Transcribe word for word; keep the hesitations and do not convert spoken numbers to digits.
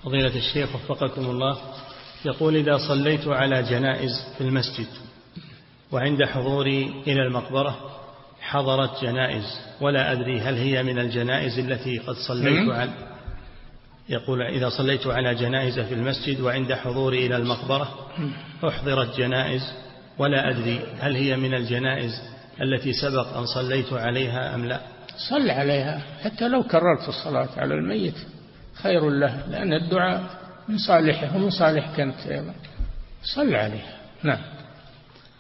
فضيلة الشيخ وفقكم الله، يقول: إذا صليت على جنائز في المسجد وعند حضوري إلى المقبرة حضرت جنائز ولا أدري هل هي من الجنائز التي قد صليت على يقول: إذا صليت على جنائز في المسجد وعند حضوري إلى المقبرة أحضرت جنائز ولا أدري هل هي من الجنائز التي سبق أن صليت عليها أم لا؟ صل عليها، حتى لو كررت الصلاة على الميت خير له، لأن الدعاء من صالحه ومن صالحك أنت أيضا. صل عليها. نعم.